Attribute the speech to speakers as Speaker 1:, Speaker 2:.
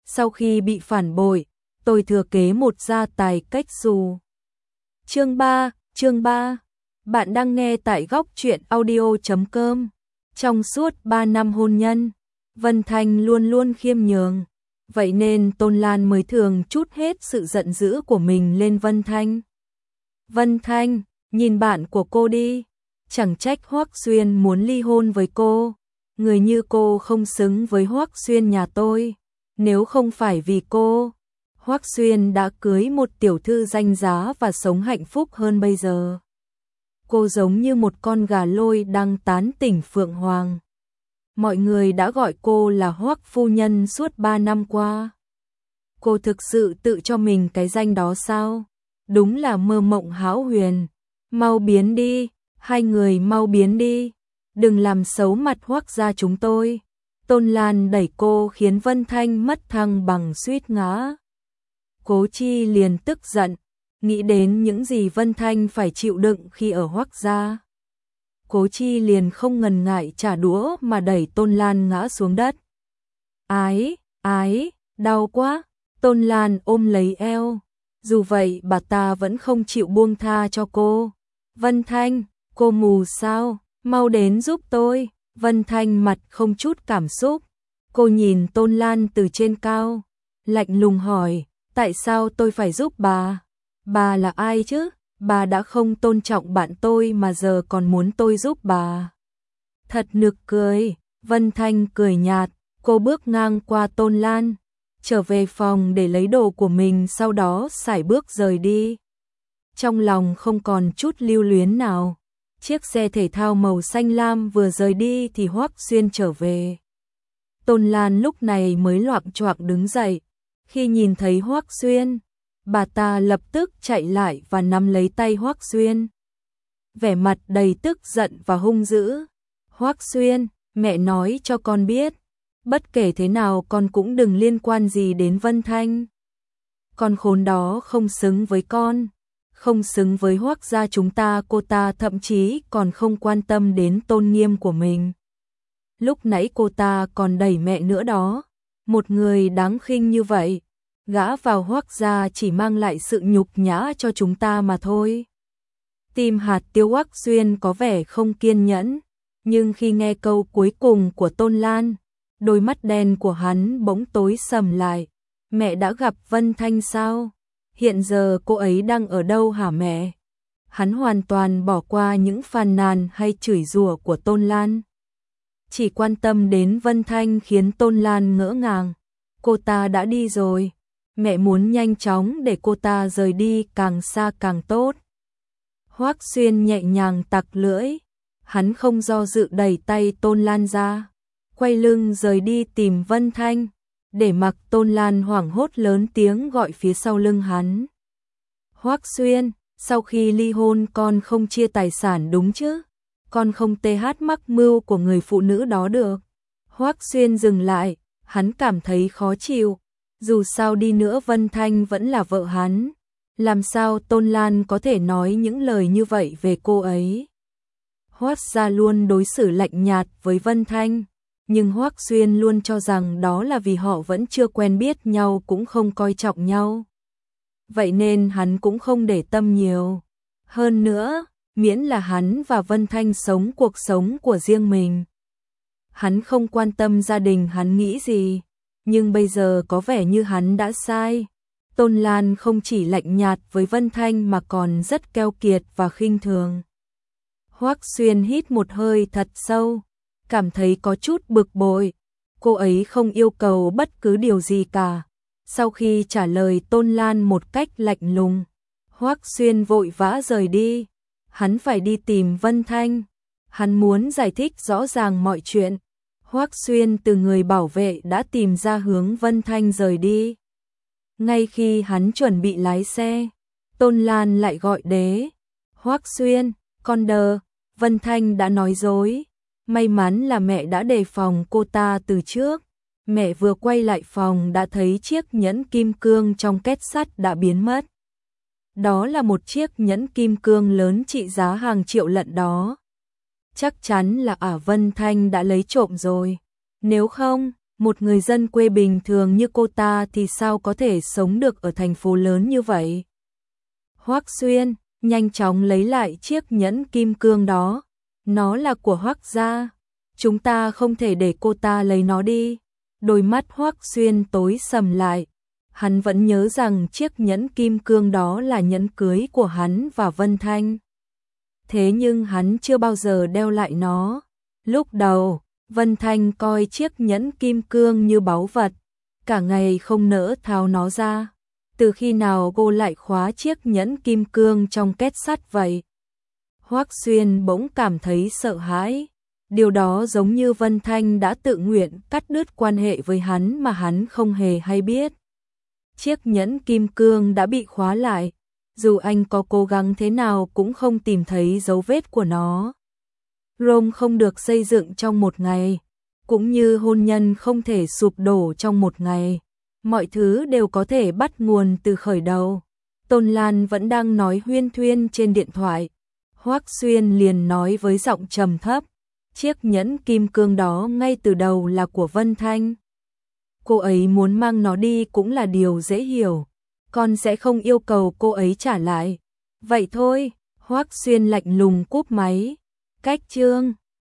Speaker 1: Sau khi bị phản bội, tôi thừa kế một gia tài cách xù. Chương 3. Bạn đang nghe tại góc truyện audio.com. Trong suốt 3 năm hôn nhân, Vân Thanh luôn luôn khiêm nhường. Vậy nên Tôn Lan mới thường trút hết sự giận dữ của mình lên Vân Thanh. Vân Thanh, nhìn bạn của cô đi. Chẳng trách Hoắc Xuyên muốn ly hôn với cô. Người như cô không xứng với Hoắc Xuyên nhà tôi. Nếu không phải vì cô, Hoắc Xuyên đã cưới một tiểu thư danh giá và sống hạnh phúc hơn bây giờ. Cô giống như một con gà lôi đang tán tỉnh Phượng Hoàng. Mọi người đã gọi cô là Hoắc phu nhân suốt 3 năm qua. Cô thực sự tự cho mình cái danh đó sao? Đúng là mơ mộng hão huyền. Mau biến đi, hai người mau biến đi. Đừng làm xấu mặt Hoắc gia chúng tôi. Tôn Lan đẩy cô khiến Vân Thanh mất thăng bằng suýt ngã. Cố Chi liền tức giận, nghĩ đến những gì Vân Thanh phải chịu đựng khi ở Hoắc gia. Cố Chi liền không ngần ngại trả đũa mà đẩy Tôn Lan ngã xuống đất. Ái, đau quá. Tôn Lan ôm lấy eo. Dù vậy bà ta vẫn không chịu buông tha cho cô. Vân Thanh, cô mù sao? Mau đến giúp tôi. Vân Thanh mặt không chút cảm xúc. Cô nhìn Tôn Lan từ trên cao, lạnh lùng hỏi, tại sao tôi phải giúp bà? Bà là ai chứ? Bà đã không tôn trọng bạn tôi mà giờ còn muốn tôi giúp bà. Thật nực cười. Vân Thanh cười nhạt, cô bước ngang qua Tôn Lan, trở về phòng để lấy đồ của mình, sau đó sải bước rời đi. Trong lòng không còn chút lưu luyến nào. Chiếc xe thể thao màu xanh lam vừa rời đi thì Hoắc Xuyên trở về. Tôn Lan lúc này mới loạng choạng đứng dậy. Khi nhìn thấy Hoắc Xuyên, bà ta lập tức chạy lại và nắm lấy tay Hoắc Xuyên. Vẻ mặt đầy tức giận và hung dữ. Hoắc Xuyên, mẹ nói cho con biết, bất kể thế nào con cũng đừng liên quan gì đến Vân Thanh. Con khốn đó không xứng với con. Không xứng với Hoắc gia chúng ta, cô ta thậm chí còn không quan tâm đến tôn nghiêm của mình. Lúc nãy cô ta còn đẩy mẹ nữa đó. Một người đáng khinh như vậy, gã vào Hoắc gia chỉ mang lại sự nhục nhã cho chúng ta mà thôi. Tim hạt tiêu Hoắc Xuyên có vẻ không kiên nhẫn, nhưng khi nghe câu cuối cùng của Tôn Lan, đôi mắt đen của hắn bỗng tối sầm lại. Mẹ đã gặp Vân Thanh sao? Hiện giờ cô ấy đang ở đâu hả mẹ? Hắn hoàn toàn bỏ qua những phàn nàn hay chửi rủa của Tôn Lan. Chỉ quan tâm đến Vân Thanh khiến Tôn Lan ngỡ ngàng. Cô ta đã đi rồi. Mẹ muốn nhanh chóng để cô ta rời đi càng xa càng tốt. Hoắc Xuyên nhẹ nhàng tặc lưỡi. Hắn không do dự đẩy tay Tôn Lan ra, quay lưng rời đi tìm Vân Thanh, để mặc Tôn Lan hoảng hốt lớn tiếng gọi phía sau lưng hắn. Hoắc Xuyên, sau khi ly hôn con không chia tài sản đúng chứ? Con không mắc mưu của người phụ nữ đó được. Hoắc Xuyên dừng lại, hắn cảm thấy khó chịu. Dù sao đi nữa Vân Thanh vẫn là vợ hắn. Làm sao Tôn Lan có thể nói những lời như vậy về cô ấy? Hoắc gia luôn đối xử lạnh nhạt với Vân Thanh, nhưng Hoắc Xuyên luôn cho rằng đó là vì họ vẫn chưa quen biết nhau, cũng không coi trọng nhau. Vậy nên hắn cũng không để tâm nhiều. Hơn nữa, miễn là hắn và Vân Thanh sống cuộc sống của riêng mình, hắn không quan tâm gia đình hắn nghĩ gì. Nhưng bây giờ có vẻ như hắn đã sai. Tôn Lan không chỉ lạnh nhạt với Vân Thanh mà còn rất keo kiệt và khinh thường. Hoắc Xuyên hít một hơi thật sâu, cảm thấy có chút bực bội. Cô ấy không yêu cầu bất cứ điều gì cả. Sau khi trả lời Tôn Lan một cách lạnh lùng, Hoắc Xuyên vội vã rời đi. Hắn phải đi tìm Vân Thanh. Hắn muốn giải thích rõ ràng mọi chuyện. Hoắc Xuyên từ người bảo vệ đã tìm ra hướng Vân Thanh rời đi. Ngay khi hắn chuẩn bị lái xe, Tôn Lan lại gọi đế. Hoắc Xuyên, con đờ, Vân Thanh đã nói dối. May mắn là mẹ đã đề phòng cô ta từ trước. Mẹ vừa quay lại phòng đã thấy chiếc nhẫn kim cương trong két sắt đã biến mất. Đó là một chiếc nhẫn kim cương lớn trị giá hàng triệu lận đó. Chắc chắn là Vân Thanh đã lấy trộm rồi. Nếu không, Một người dân quê bình thường như cô ta thì sao có thể sống được ở thành phố lớn như vậy? Hoắc Xuyên nhanh chóng lấy lại chiếc nhẫn kim cương đó. Nó là của Hoắc gia. Chúng ta không thể để cô ta lấy nó đi. Đôi mắt Hoắc Xuyên tối sầm lại. Hắn vẫn nhớ rằng chiếc nhẫn kim cương đó là nhẫn cưới của hắn và Vân Thanh. Thế nhưng hắn chưa bao giờ đeo lại nó. Lúc đầu, Vân Thanh coi chiếc nhẫn kim cương như báu vật, cả ngày không nỡ tháo nó ra. Từ khi nào cô lại khóa chiếc nhẫn kim cương trong két sắt vậy? Hoắc Xuyên bỗng cảm thấy sợ hãi. Điều đó giống như Vân Thanh đã tự nguyện cắt đứt quan hệ với hắn mà hắn không hề hay biết. Chiếc nhẫn kim cương đã bị khóa lại, dù anh có cố gắng thế nào cũng không tìm thấy dấu vết của nó. Rome không được xây dựng trong một ngày, cũng như hôn nhân không thể sụp đổ trong một ngày. Mọi thứ đều có thể bắt nguồn từ khởi đầu. Tôn Lan vẫn đang nói huyên thuyên trên điện thoại. Hoắc Xuyên liền nói với giọng trầm thấp, chiếc nhẫn kim cương đó ngay từ đầu là của Vân Thanh. Cô ấy muốn mang nó đi cũng là điều dễ hiểu. Con sẽ không yêu cầu cô ấy trả lại. Vậy thôi, Hoắc Xuyên lạnh lùng cúp máy. Cách chương